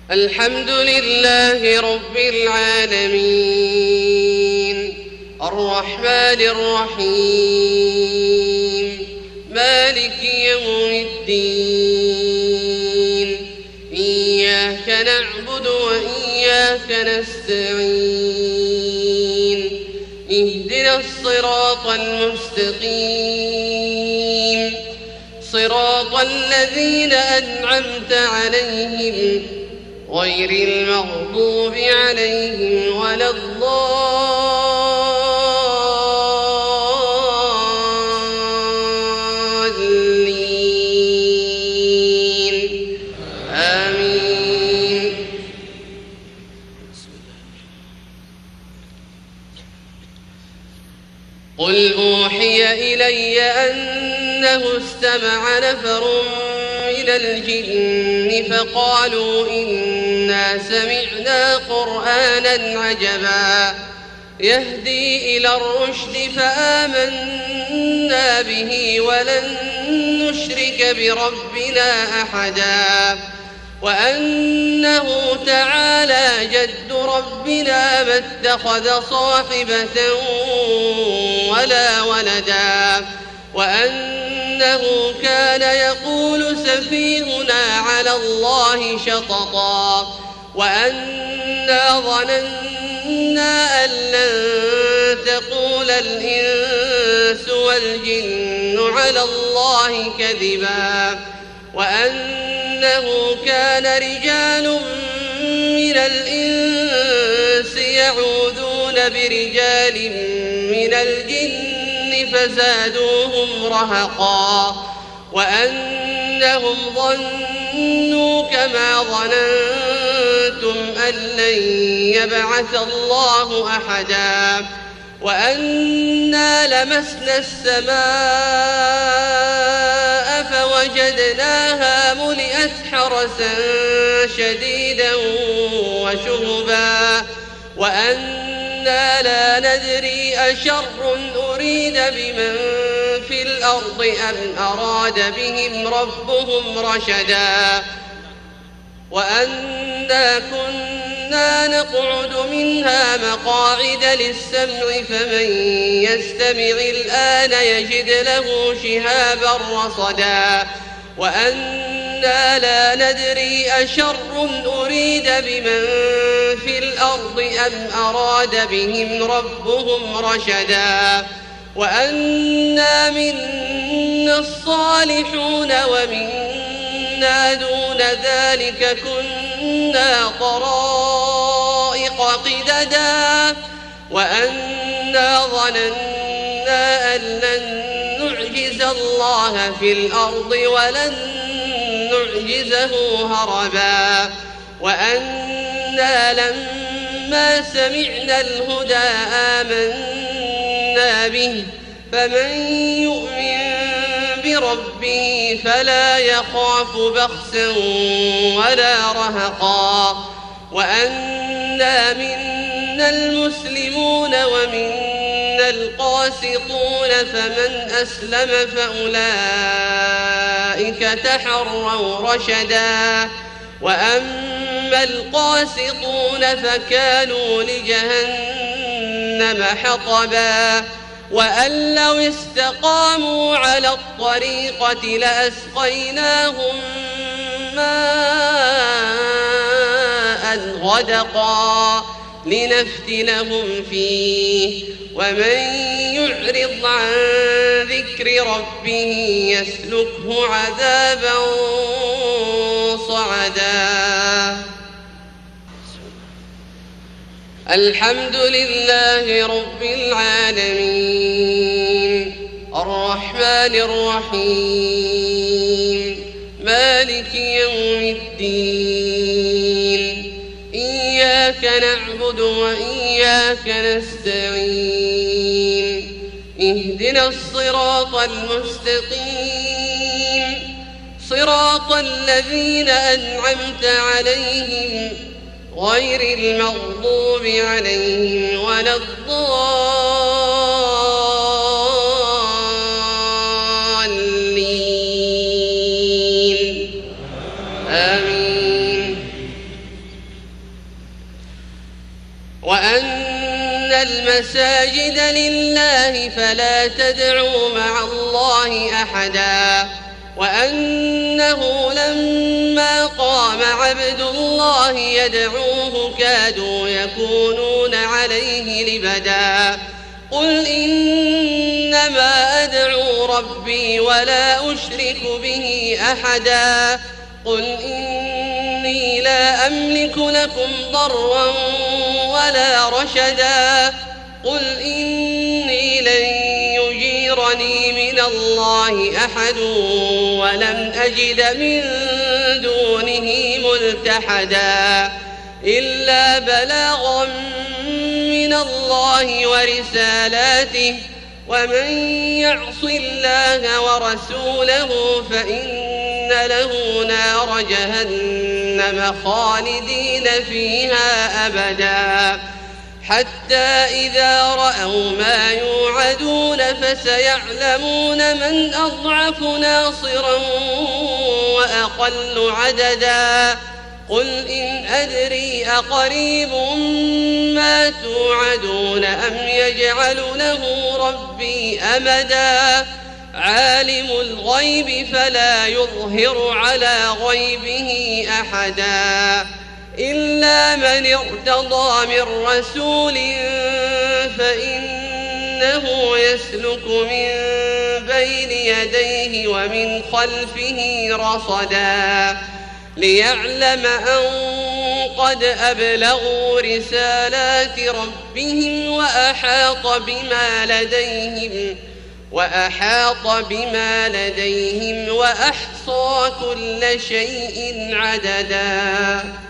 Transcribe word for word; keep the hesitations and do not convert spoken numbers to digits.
الحمد لله رب العالمين الرحمن الرحيم مالك يوم الدين إياك نعبد وإياك نستعين اهدنا الصراط المستقيم صراط الذين أنعمت عليهم غير المغضوب عليهم ولا الضالين آمين. قل أوحي إلي أنه استمع نفر من الجن فقالوا إنا سمعنا قرآنا عجبا يهدي إلى الرشد فآمنا به ولن نشرك بربنا أحدا وأنه تعالى جد ربنا ما اتخذ صاحبة ولا ولدا وأنه كان يقول سفيهنا على الله شططا وأنا ظننا أن لن تقول الإنس والجن على الله كذبا وأنه كان رجال من الإنس يعوذون برجال من الجن فزادوهم رهقا وأنهم ظنوا كما ظننتم أن لن يبعث الله أحدا وأنا لمسنا السماء فوجدناها ملئت حرسا شديدا وشهبا وأنا لا ندري أشر أريد بمن في الأرض أم أراد بهم ربهم رشدا وأنا كنا نقعد منها مقاعد للسمع فمن يستمع الآن يجد له شهابا رصدا وأنا لا ندري أشر أريد بمن في الأرض أم أراد بهم ربهم رشدا وأنا منا الصالحون ومنا دون ذلك كنا طرائق قددا وأنا ظننا أن لن نعجز الله في الأرض ولن نعجزه هربا وأنا لما سمعنا الهدى آمنا به فمن يؤمن بربه فلا يخاف بخسا ولا رهقا وأنا منا المسلمون ومنا القاسطون فمن أسلم فأولئك تحروا رشدا وأما القاسطون فكانوا لجهنم حطبا وأن لو استقاموا على الطريقة لأسقيناهم ماء غدقا لنفتنهم فيه ومن يعرض عن ذكر ربه يسلكه عذابا صعدا. الحمد لله رب العالمين الرحمن الرحيم مالك يوم الدين إياك نعبد وإياك نستعين اهدنا الصراط المستقيم صراط الذين أنعمت عليهم غير المغضوب عليهم ولا الضالين آمين. المساجد لله فلا تدعوا مع الله أحدا وأنه لما قام عبد الله يدعوه كادوا يكونون عليه لبدا قل إنما أدعو ربي ولا أشرك به أحدا قل إني لا أملك لكم ضرا ولا رشدا قل إني لن يجيرني من الله أحد ولن أجد من دونه ملتحدا إلا بلاغا من الله ورسالاته ومن يعص الله ورسوله فإن له نار جهنم خالدين فيها أبدا حتى إذا رأوا ما يوعدون فسيعلمون من أضعف ناصرا وأقل عددا قل إن أدري أقريب ما توعدون أم يجعل له ربي أمدا عالم الغيب فلا يظهر على غيبه أحدا إلا من ارتضى من رسول فإنه يسلك من بين يديه ومن خلفه رصدا ليعلم أن قد أبلغوا رسالات ربهم وأحاط بما لديهم وأحاط بما لديهم وأحصى كل شيء عددا.